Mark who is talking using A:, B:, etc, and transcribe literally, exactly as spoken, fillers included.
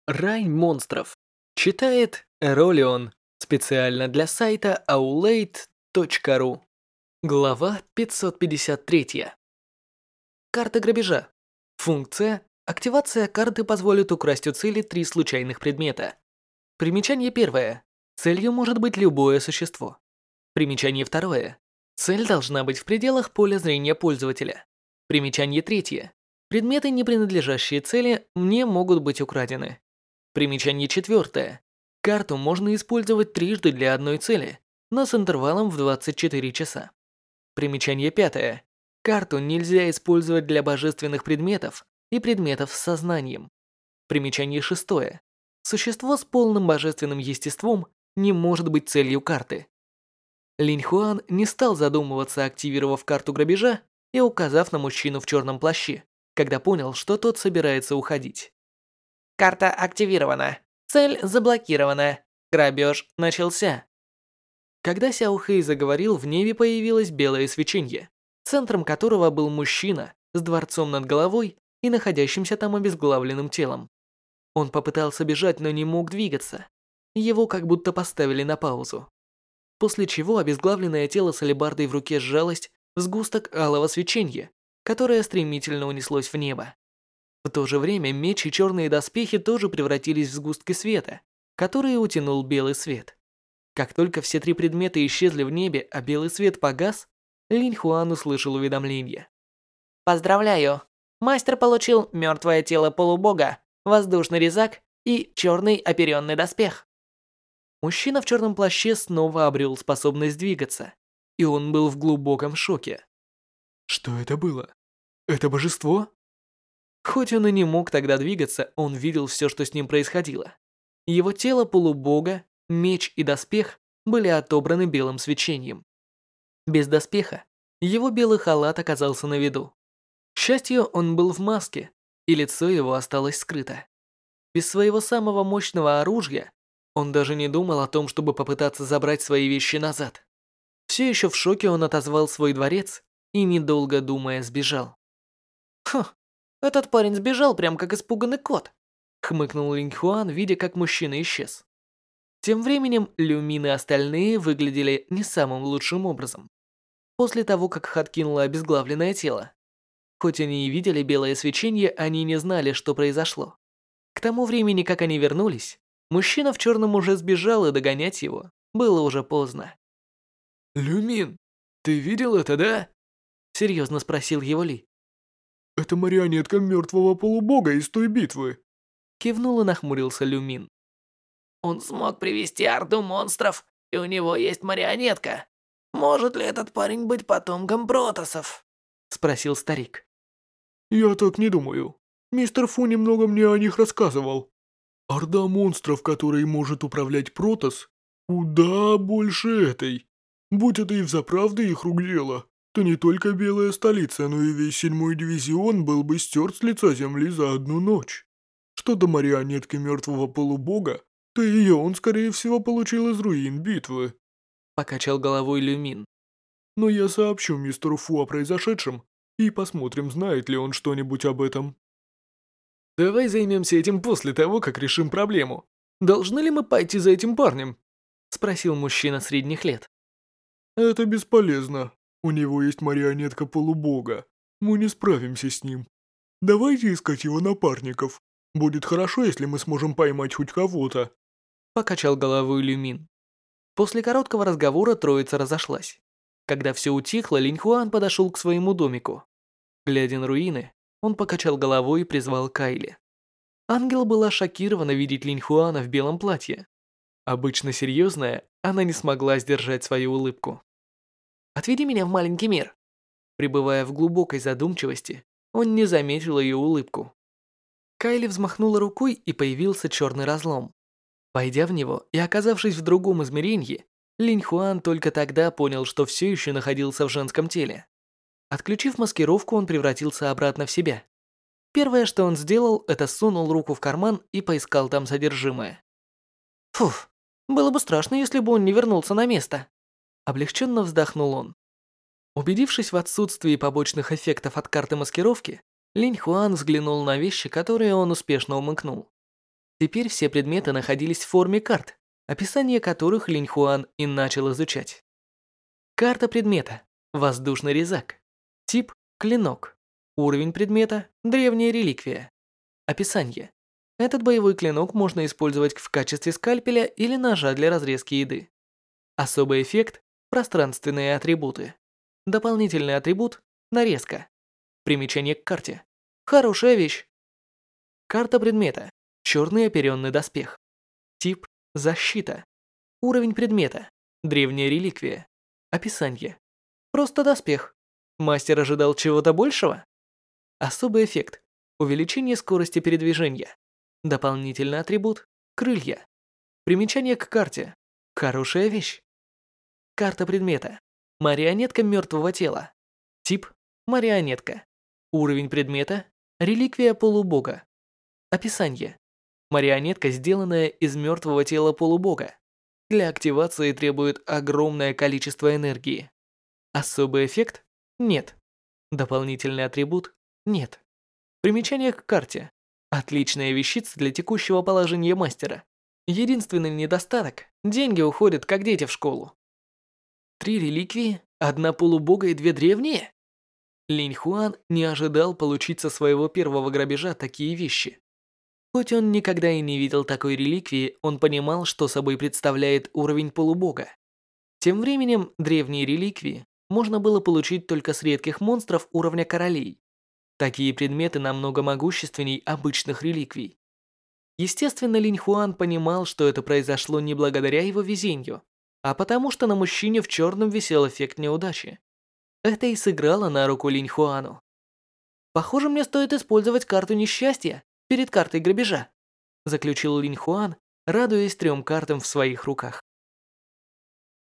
A: Рай монстров. Читает Эролион. Специально для сайта аулейт точка ру. Глава пятьсот пятьдесят три. Карта грабежа. Функция. Активация карты позволит украсть у цели три случайных предмета. Примечание первое. Целью может быть любое существо. Примечание второе. Цель должна быть в пределах поля зрения пользователя. Примечание третье. Предметы, не принадлежащие цели, не могут быть украдены. Примечание четвертое. Карту можно использовать трижды для одной цели, но с интервалом в двадцать четыре часа. Примечание пятое. Карту нельзя использовать для божественных предметов и предметов с сознанием. Примечание шестое. Существо с полным божественным естеством не может быть целью карты. Линь Хуан не стал задумываться, активировав карту грабежа и указав на мужчину в черном плаще, когда понял, что тот собирается уходить. Карта активирована. Цель заблокирована. Грабеж начался. Когда Сяо Хэй заговорил, в небе появилось белое свечение, центром которого был мужчина с дворцом над головой и находящимся там обезглавленным телом. Он попытался бежать, но не мог двигаться. Его как будто поставили на паузу. После чего обезглавленное тело с алебардой в руке сжалось в сгусток алого свечения, которое стремительно унеслось в небо. В то же время меч и черные доспехи тоже превратились в сгустки света, которые утянул белый свет. Как только все три предмета исчезли в небе, а белый свет погас, Линь Хуан услышал уведомление. «Поздравляю! Мастер получил мертвое тело полубога, воздушный резак и черный оперенный доспех». Мужчина в черном плаще снова обрел способность двигаться, и он был в глубоком шоке.
B: Что это было? Это божество?
A: Хоть он и не мог тогда двигаться, он видел все, что с ним происходило. Его тело полубога, меч и доспех были отобраны белым свечением. Без доспеха его белый халат оказался на виду. К счастью, он был в маске, и лицо его осталось скрыто. Без своего самого мощного оружия он даже не думал о том, чтобы попытаться забрать свои вещи назад. Все еще в шоке он отозвал свой дворец и, недолго думая, сбежал. «Хм, этот парень сбежал, прям как испуганный кот», хмыкнул Линь Хуан, видя, как мужчина исчез. Тем временем Люмин и остальные выглядели не самым лучшим образом. После того, как Хат кинула обезглавленное тело. Хоть они и видели белое свечение, они не знали, что произошло. К тому времени, как они вернулись, мужчина в черном уже сбежал, и догонять его было уже поздно.
B: Люмин, ты видел это, да?
A: Серьезно спросил его Ли.
B: Это марионетка мертвого полубога из той битвы.
A: Кивнул и нахмурился Люмин.
C: Он смог привести орду монстров, и у него есть марионетка. Может ли этот парень быть потомком Протоссов?
A: Спросил старик.
B: Я так не думаю. Мистер Фу немного мне о них рассказывал. Орда монстров, которой может управлять Протосс, куда больше этой. Будь это и взаправду их рук дело, то не только Белая Столица, но и весь седьмой дивизион был бы стерт с лица земли за одну ночь. Что до марионетки мертвого полубога, то ее он, скорее всего, получил из руин битвы.
A: Покачал головой Люмин.
B: Но я сообщу мистеру Фу о произошедшем и посмотрим, знает ли он что-нибудь об этом.
A: Давай займемся этим после того, как решим проблему. Должны ли мы пойти за этим парнем? Спросил мужчина средних лет.
B: Это бесполезно. У него есть марионетка полубога. Мы не справимся с ним. Давайте искать его напарников. Будет хорошо, если мы сможем поймать хоть кого-то.
A: Покачал головой Люмин. После короткого разговора троица разошлась. Когда все утихло, Линь Хуан подошел к своему домику. Глядя на руины, он покачал головой и призвал Кайли. Ангел была шокирована видеть Линь Хуана в белом платье. Обычно серьезная, она не смогла сдержать свою улыбку. «Отведи меня в маленький мир». Пребывая в глубокой задумчивости, он не заметил ее улыбку. Кайли взмахнула рукой, и появился черный разлом. Войдя в него и оказавшись в другом измерении, Линь Хуан только тогда понял, что все еще находился в женском теле. Отключив маскировку, он превратился обратно в себя. Первое, что он сделал, это сунул руку в карман и поискал там содержимое. Фуф, было бы страшно, если бы он не вернулся на место. Облегченно вздохнул он. Убедившись в отсутствии побочных эффектов от карты маскировки, Линь Хуан взглянул на вещи, которые он успешно умыкнул. Теперь все предметы находились в форме карт, описание которых Линь Хуан и начал изучать. Карта предмета. Воздушный резак. Тип – клинок. Уровень предмета – древняя реликвия. Описание. Этот боевой клинок можно использовать в качестве скальпеля или ножа для разрезки еды. Особый эффект – пространственные атрибуты. Дополнительный атрибут – нарезка. Примечание к карте. Хорошая вещь. Карта предмета. Черный оперенный доспех. Тип – защита. Уровень предмета. Древняя реликвия. Описание. Просто доспех. Мастер ожидал чего-то большего? Особый эффект. Увеличение скорости передвижения. Дополнительный атрибут – крылья. Примечание к карте. Хорошая вещь. Карта предмета. Марионетка мертвого тела. Тип – марионетка. Уровень предмета – реликвия полубога. Описание. Марионетка, сделанная из мертвого тела полубога. Для активации требует огромное количество энергии. Особый эффект – нет. Дополнительный атрибут – нет. Примечание к карте. Отличная вещица для текущего положения мастера. Единственный недостаток – деньги уходят, как дети в школу. Три реликвии, одна полубога и две древние? Линь Хуан не ожидал получить со своего первого грабежа такие вещи. Хоть он никогда и не видел такой реликвии, он понимал, что собой представляет уровень полубога. Тем временем, древние реликвии можно было получить только с редких монстров уровня королей. Такие предметы намного могущественней обычных реликвий. Естественно, Линь Хуан понимал, что это произошло не благодаря его везению, а потому что на мужчине в черном висел эффект неудачи. Это и сыграло на руку Линь Хуану. «Похоже, мне стоит использовать карту несчастья перед картой грабежа», заключил Линь Хуан, радуясь трем картам в своих руках.